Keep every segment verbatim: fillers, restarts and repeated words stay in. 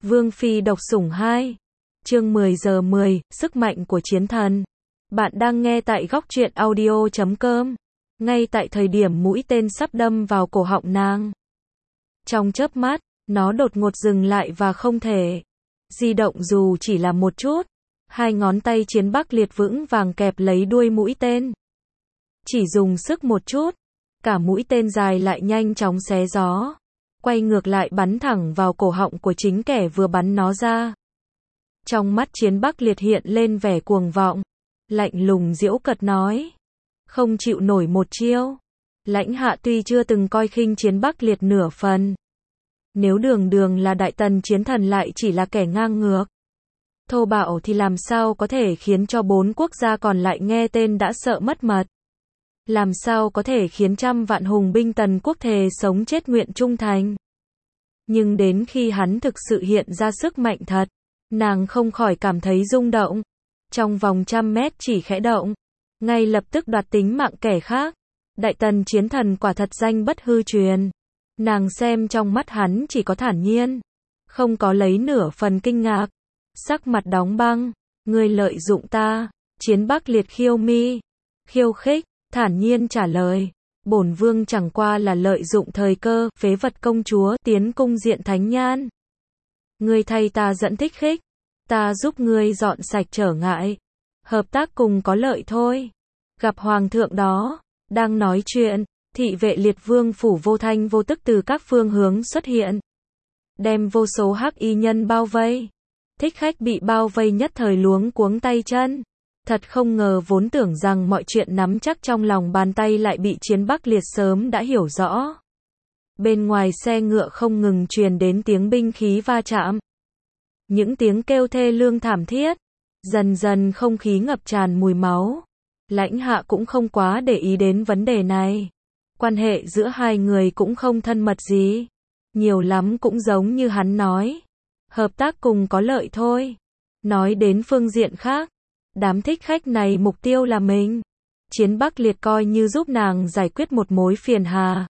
Vương Phi độc sủng hai. Chương mười giờ mười, sức mạnh của chiến thần. Bạn đang nghe tại góc truyện audio chấm com. Ngay tại thời điểm mũi tên sắp đâm vào cổ họng nàng. Trong chớp mắt, nó đột ngột dừng lại và không thể di động dù chỉ là một chút. Hai ngón tay Chiến Bắc Liệt vững vàng kẹp lấy đuôi mũi tên. Chỉ dùng sức một chút, cả mũi tên dài lại nhanh chóng xé gió, quay ngược lại bắn thẳng vào cổ họng của chính kẻ vừa bắn nó ra. Trong mắt Chiến Bắc Liệt hiện lên vẻ cuồng vọng, lạnh lùng giễu cợt nói: không chịu nổi một chiêu. Lãnh Hạ tuy chưa từng coi khinh Chiến Bắc Liệt nửa phần. Nếu đường đường là đại tần chiến thần lại chỉ là kẻ ngang ngược, thô bạo thì làm sao có thể khiến cho bốn quốc gia còn lại nghe tên đã sợ mất mật. Làm sao có thể khiến trăm vạn hùng binh tần quốc thề sống chết nguyện trung thành. Nhưng đến khi hắn thực sự hiện ra sức mạnh thật, nàng không khỏi cảm thấy rung động. Trong vòng trăm mét chỉ khẽ động, ngay lập tức đoạt tính mạng kẻ khác. Đại tần chiến thần quả thật danh bất hư truyền. Nàng xem trong mắt hắn chỉ có thản nhiên, không có lấy nửa phần kinh ngạc. Sắc mặt đóng băng: ngươi lợi dụng ta. Chiến Bắc Liệt khiêu mi, khiêu khích, thản nhiên trả lời: bổn vương chẳng qua là lợi dụng thời cơ, phế vật công chúa tiến cung diện thánh nhan. Ngươi thay ta dẫn thích khích, ta giúp ngươi dọn sạch trở ngại. Hợp tác cùng có lợi thôi. Gặp hoàng thượng đó. Đang nói chuyện, thị vệ Liệt Vương phủ vô thanh vô tức từ các phương hướng xuất hiện, đem vô số hắc y nhân bao vây. Thích khách bị bao vây nhất thời luống cuống tay chân. Thật không ngờ vốn tưởng rằng mọi chuyện nắm chắc trong lòng bàn tay lại bị Chiến Bắc Liệt sớm đã hiểu rõ. Bên ngoài xe ngựa không ngừng truyền đến tiếng binh khí va chạm, những tiếng kêu thê lương thảm thiết. Dần dần không khí ngập tràn mùi máu. Lãnh Hạ cũng không quá để ý đến vấn đề này. Quan hệ giữa hai người cũng không thân mật gì. Nhiều lắm cũng giống như hắn nói, hợp tác cùng có lợi thôi. Nói đến phương diện khác, đám thích khách này mục tiêu là mình. Chiến Bắc Liệt coi như giúp nàng giải quyết một mối phiền hà.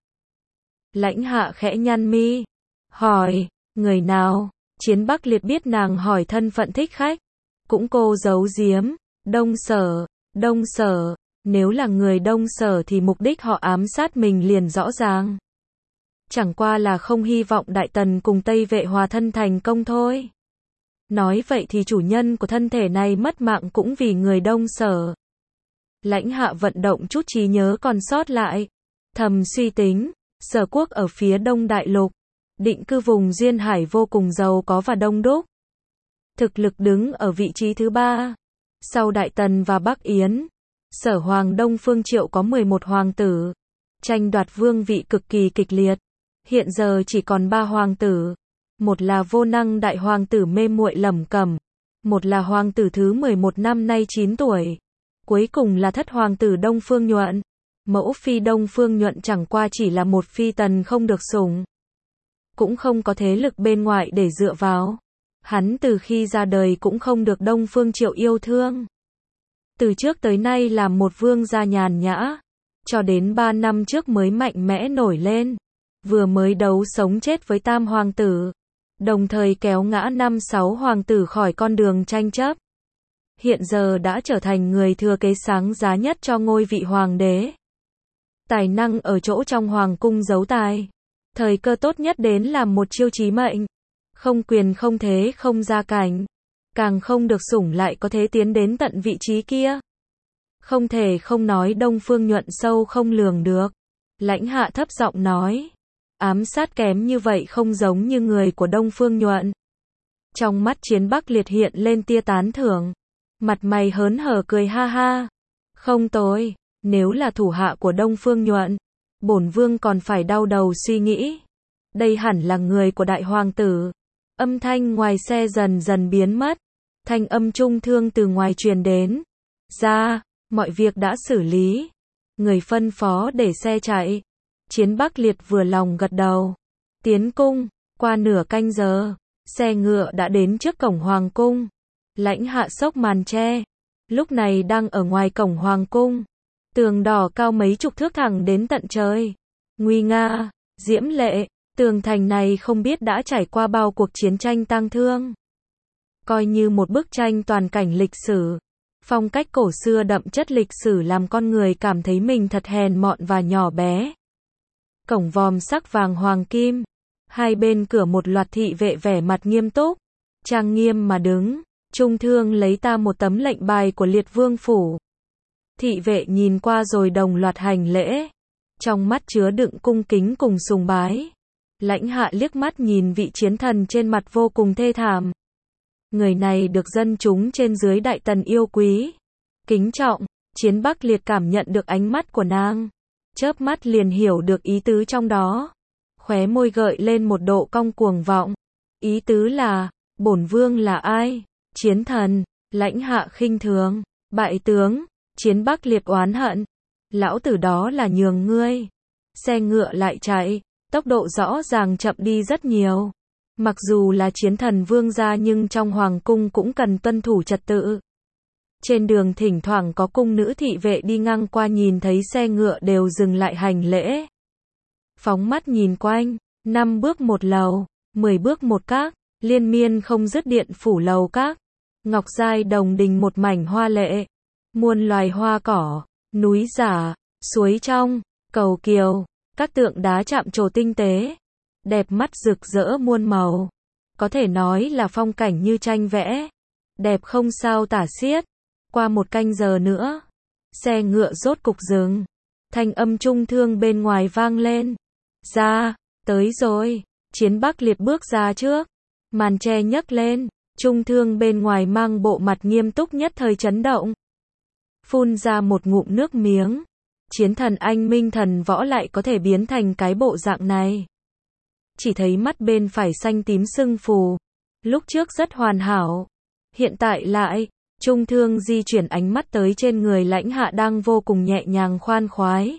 Lãnh Hạ khẽ nhăn mi, hỏi: người nào? Chiến Bắc Liệt biết nàng hỏi thân phận thích khách, cũng cố giấu giếm: Đông Sở. Đông Sở. Nếu là người Đông Sở thì mục đích họ ám sát mình liền rõ ràng. Chẳng qua là không hy vọng Đại Tần cùng Tây Vệ hòa thân thành công thôi. Nói vậy thì chủ nhân của thân thể này mất mạng cũng vì người Đông Sở. Lãnh Hạ vận động chút trí nhớ còn sót lại, thầm suy tính, Sở quốc ở phía Đông Đại Lục, định cư vùng duyên hải vô cùng giàu có và đông đúc. Thực lực đứng ở vị trí thứ ba, sau Đại Tần và Bắc Yến. Sở Hoàng Đông Phương Triệu có mười một hoàng tử, tranh đoạt vương vị cực kỳ kịch liệt. Hiện giờ chỉ còn ba hoàng tử, một là vô năng đại hoàng tử mê muội Lẩm Cẩm, một là hoàng tử thứ mười một năm nay chín tuổi, cuối cùng là thất hoàng tử Đông Phương Nhuận. Mẫu phi Đông Phương Nhuận chẳng qua chỉ là một phi tần không được sủng, cũng không có thế lực bên ngoài để dựa vào. Hắn từ khi ra đời cũng không được Đông Phương Triệu yêu thương. Từ trước tới nay là một vương gia nhàn nhã, cho đến ba năm trước mới mạnh mẽ nổi lên. Vừa mới đấu sống chết với tam hoàng tử, đồng thời kéo ngã năm sáu hoàng tử khỏi con đường tranh chấp. Hiện giờ đã trở thành người thừa kế sáng giá nhất cho ngôi vị hoàng đế. Tài năng ở chỗ trong hoàng cung giấu tài. Thời cơ tốt nhất đến làm một chiêu chí mệnh. Không quyền không thế không gia cảnh, càng không được sủng lại có thể tiến đến tận vị trí kia. Không thể không nói Đông Phương Nhuận sâu không lường được. Lãnh Hạ thấp giọng nói: ám sát kém như vậy không giống như người của Đông Phương Nhuận. Trong mắt Chiến Bắc Liệt hiện lên tia tán thưởng, mặt mày hớn hở cười ha ha. Không tồi, nếu là thủ hạ của Đông Phương Nhuận, bổn vương còn phải đau đầu suy nghĩ. Đây hẳn là người của đại hoàng tử. Âm thanh ngoài xe dần dần biến mất, thanh âm trung thương từ ngoài truyền đến. Ra, mọi việc đã xử lý. Người phân phó để xe chạy. Chiến Bắc Liệt vừa lòng gật đầu. Tiến cung, qua nửa canh giờ, xe ngựa đã đến trước cổng hoàng cung. Lãnh Hạ xốc màn che, lúc này đang ở ngoài cổng hoàng cung. Tường đỏ cao mấy chục thước thẳng đến tận trời, nguy nga, diễm lệ. Tường thành này không biết đã trải qua bao cuộc chiến tranh tang thương. Coi như một bức tranh toàn cảnh lịch sử. Phong cách cổ xưa đậm chất lịch sử làm con người cảm thấy mình thật hèn mọn và nhỏ bé. Cổng vòm sắc vàng hoàng kim. Hai bên cửa một loạt thị vệ vẻ mặt nghiêm túc, trang nghiêm mà đứng. Trung Thương lấy ta một tấm lệnh bài của Liệt Vương phủ. Thị vệ nhìn qua rồi đồng loạt hành lễ. Trong mắt chứa đựng cung kính cùng sùng bái. Lãnh Hạ liếc mắt nhìn vị chiến thần trên mặt vô cùng thê thảm. Người này được dân chúng trên dưới Đại Tần yêu quý, kính trọng. Chiến Bắc Liệt cảm nhận được ánh mắt của nàng, chớp mắt liền hiểu được ý tứ trong đó. Khóe môi gợi lên một độ cong cuồng vọng. Ý tứ là, bổn vương là ai? Chiến thần. Lãnh Hạ khinh thường. Bại tướng. Chiến Bắc Liệt oán hận. Lão tử đó là nhường ngươi. Xe ngựa lại chạy, tốc độ rõ ràng chậm đi rất nhiều. Mặc dù là chiến thần vương gia nhưng trong hoàng cung cũng cần tuân thủ trật tự. Trên đường thỉnh thoảng có cung nữ thị vệ đi ngang qua nhìn thấy xe ngựa đều dừng lại hành lễ. Phóng mắt nhìn quanh, năm bước một lầu, mười bước một các, liên miên không dứt điện phủ lầu các. Ngọc giai đồng đình một mảnh hoa lệ, muôn loài hoa cỏ, núi giả, suối trong, cầu kiều, các tượng đá chạm trổ tinh tế, đẹp mắt rực rỡ muôn màu. Có thể nói là phong cảnh như tranh vẽ, đẹp không sao tả xiết. Qua một canh giờ nữa, xe ngựa rốt cục dừng. Thanh âm Trung Thương bên ngoài vang lên. Ra, tới rồi. Chiến Bắc Liệt bước ra trước. Màn che nhấc lên. Trung Thương bên ngoài mang bộ mặt nghiêm túc nhất thời chấn động. Phun ra một ngụm nước miếng. Chiến thần anh minh thần võ lại có thể biến thành cái bộ dạng này. Chỉ thấy mắt bên phải xanh tím sưng phù. Lúc trước rất hoàn hảo. Hiện tại lại, Trung Thương di chuyển ánh mắt tới trên người Lãnh Hạ đang vô cùng nhẹ nhàng khoan khoái.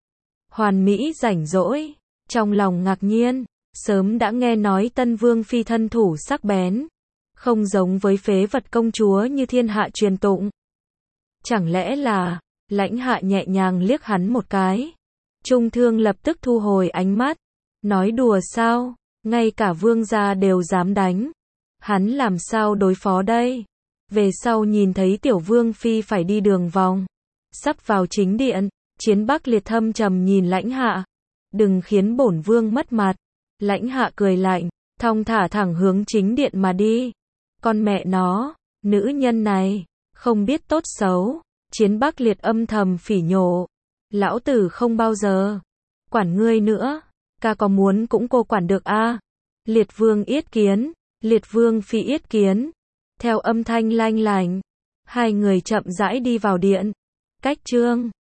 Hoàn mỹ rảnh rỗi. Trong lòng ngạc nhiên, sớm đã nghe nói Tân Vương phi thân thủ sắc bén. Không giống với phế vật công chúa như thiên hạ truyền tụng. Chẳng lẽ là, Lãnh Hạ nhẹ nhàng liếc hắn một cái. Trung Thương lập tức thu hồi ánh mắt. Nói đùa sao, ngay cả vương gia đều dám đánh. Hắn làm sao đối phó đây? Về sau nhìn thấy tiểu vương phi phải đi đường vòng. Sắp vào chính điện, Chiến Bắc Liệt thâm trầm nhìn Lãnh Hạ. Đừng khiến bổn vương mất mặt. Lãnh Hạ cười lạnh, thong thả thẳng hướng chính điện mà đi. Con mẹ nó, nữ nhân này, không biết tốt xấu. Chiến Bắc Liệt âm thầm phỉ nhổ. Lão tử không bao giờ quản ngươi nữa. Ca có muốn cũng cô quản được a. À? Liệt vương yết kiến, Liệt vương phi yết kiến. Theo âm thanh lanh lành, hai người chậm rãi đi vào điện. Cách chương